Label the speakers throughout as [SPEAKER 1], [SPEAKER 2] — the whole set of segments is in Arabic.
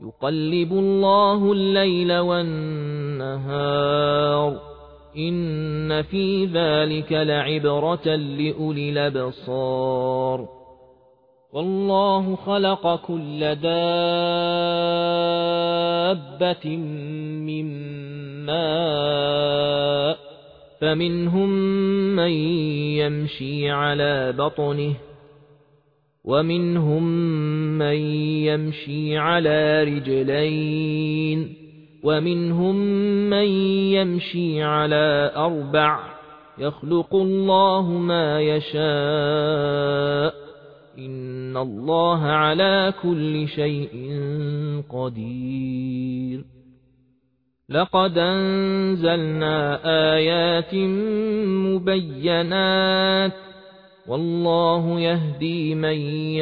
[SPEAKER 1] يقلب الله الليل والنهار إن في ذلك لعبرة لأولي الأبصار والله خلق كل دابة من ماء فمنهم من يمشي على بطنه ومنهم من يمشي على رجلين ومنهم من يمشي على 4 يخلق الله ما يشاء إن الله على كل شيء قدير لقد أنزلنا آيات مبينات والله يهدي من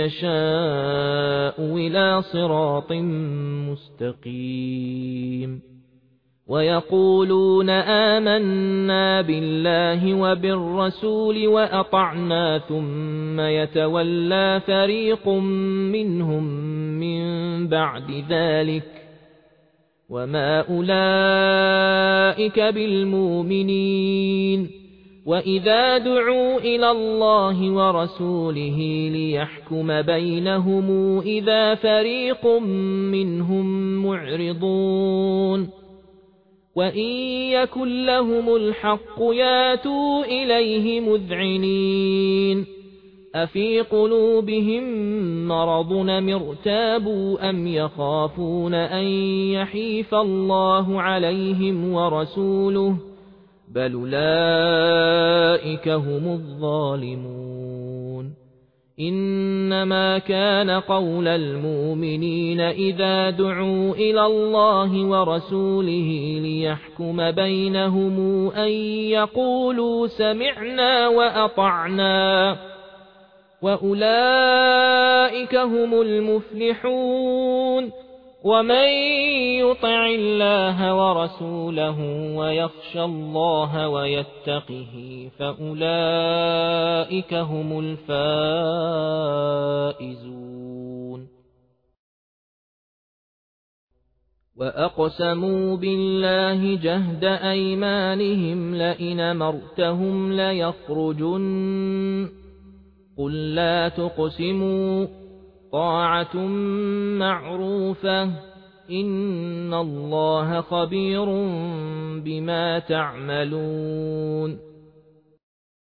[SPEAKER 1] يشاء إلى صراط مستقيم ويقولون آمنا بالله وبالرسول وأطعنا ثم يتولى فريق منهم من بعد ذلك وما أولئك بالمؤمنين وإذا دعوا إلى الله ورسوله ليحكم بينهم إذا فريق منهم معرضون وإن يكن لهم الحق ياتوا إليه مذعنين أفي قلوبهم مرض ارتابوا أم يخافون أن يحيف الله عليهم ورسوله بل أولئك هم الظالمون إنما كان قول المؤمنين إذا دعوا إلى الله ورسوله ليحكم بينهم أن يقولوا سمعنا وأطعنا وأولئك هم المفلحون ومن يطع الله ورسوله ويخشى الله ويتقه فأولئك هم الفائزون وأقسموا بالله جهد أيمانهم لئن أمرتهم ليخرجن قل لا تقسموا طاعة معروفة إن الله خبير بما تعملون